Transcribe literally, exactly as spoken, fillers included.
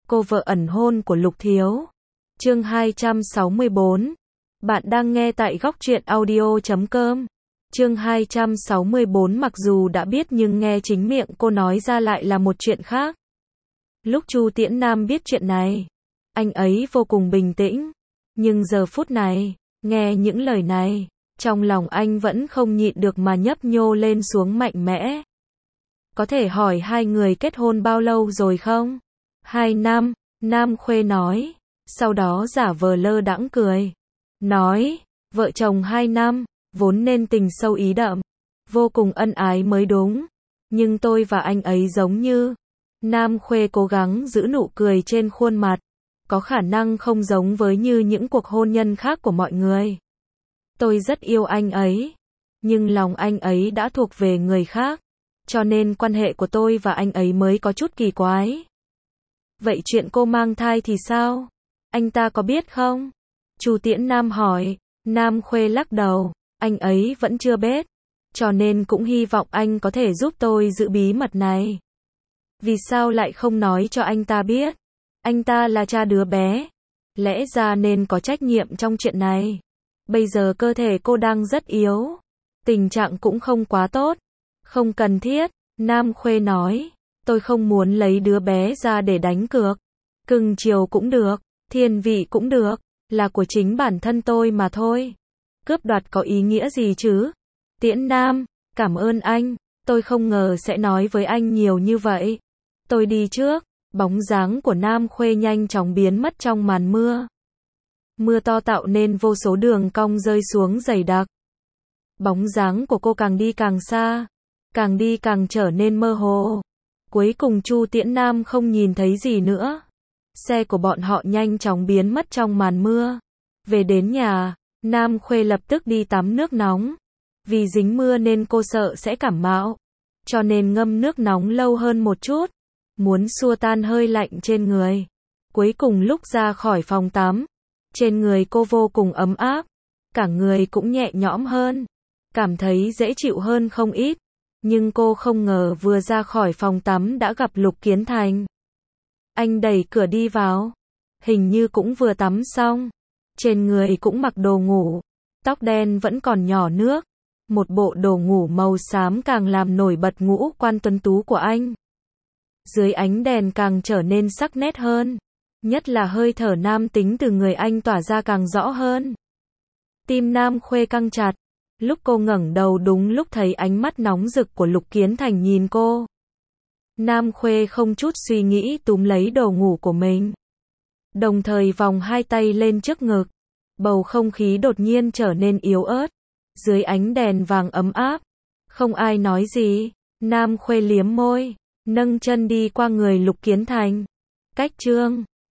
cô vợ ẩn hôn của Lục Thiếu. Chương hai trăm sáu mươi bốn. Bạn đang nghe tại góc truyện audio chấm com. Chương hai trăm sáu mươi bốn mặc dù đã biết nhưng nghe chính miệng cô nói ra lại là một chuyện khác. Lúc Chu Tiễn Nam biết chuyện này, anh ấy vô cùng bình tĩnh. Nhưng giờ phút này, nghe những lời này, trong lòng anh vẫn không nhịn được mà nhấp nhô lên xuống mạnh mẽ. Có thể hỏi hai người kết hôn bao lâu rồi không? Hai năm, Nam Khuê nói. Sau đó giả vờ lơ đãng cười. Nói, vợ chồng hai năm, vốn nên tình sâu ý đậm, vô cùng ân ái mới đúng. Nhưng tôi và anh ấy giống như... Nam Khuê cố gắng giữ nụ cười trên khuôn mặt. Có khả năng không giống với như những cuộc hôn nhân khác của mọi người. Tôi rất yêu anh ấy. Nhưng lòng anh ấy đã thuộc về người khác. Cho nên quan hệ của tôi và anh ấy mới có chút kỳ quái. Vậy chuyện cô mang thai thì sao? Anh ta có biết không? Chu Tiễn Nam hỏi. Nam Khuê lắc đầu. Anh ấy vẫn chưa biết. Cho nên cũng hy vọng anh có thể giúp tôi giữ bí mật này. Vì sao lại không nói cho anh ta biết? Anh ta là cha đứa bé. Lẽ ra nên có trách nhiệm trong chuyện này. Bây giờ cơ thể cô đang rất yếu. Tình trạng cũng không quá tốt. Không cần thiết. Nam Khuê nói. Tôi không muốn lấy đứa bé ra để đánh cược. Cưng chiều cũng được. Thiên vị cũng được. Là của chính bản thân tôi mà thôi. Cướp đoạt có ý nghĩa gì chứ? Tiễn Nam, cảm ơn anh. Tôi không ngờ sẽ nói với anh nhiều như vậy. Tôi đi trước. Bóng dáng của Nam Khuê nhanh chóng biến mất trong màn mưa. Mưa to tạo nên vô số đường cong rơi xuống dày đặc. Bóng dáng của cô càng đi càng xa. Càng đi càng trở nên mơ hồ. Cuối cùng Chu Tiễn Nam không nhìn thấy gì nữa. Xe của bọn họ nhanh chóng biến mất trong màn mưa. Về đến nhà, Nam Khuê lập tức đi tắm nước nóng. Vì dính mưa nên cô sợ sẽ cảm mạo. Cho nên ngâm nước nóng lâu hơn một chút. Muốn xua tan hơi lạnh trên người. Cuối cùng lúc ra khỏi phòng tắm, trên người cô vô cùng ấm áp. Cả người cũng nhẹ nhõm hơn. Cảm thấy dễ chịu hơn không ít. Nhưng cô không ngờ vừa ra khỏi phòng tắm đã gặp Lục Kiến Thành. Anh đẩy cửa đi vào. Hình như cũng vừa tắm xong. Trên người cũng mặc đồ ngủ. Tóc đen vẫn còn nhỏ nước. Một bộ đồ ngủ màu xám càng làm nổi bật ngũ quan tuấn tú của anh. Dưới ánh đèn càng trở nên sắc nét hơn. Nhất là hơi thở nam tính từ người anh tỏa ra càng rõ hơn. Tim Nam Khuê căng chặt. Lúc cô ngẩng đầu đúng lúc thấy ánh mắt nóng rực của Lục Kiến Thành nhìn cô. Nam Khuê không chút suy nghĩ túm lấy đồ ngủ của mình. Đồng thời vòng hai tay lên trước ngực. Bầu không khí đột nhiên trở nên yếu ớt. Dưới ánh đèn vàng ấm áp. Không ai nói gì. Nam Khuê liếm môi. Nâng chân đi qua người Lục Kiến Thành. Cách chương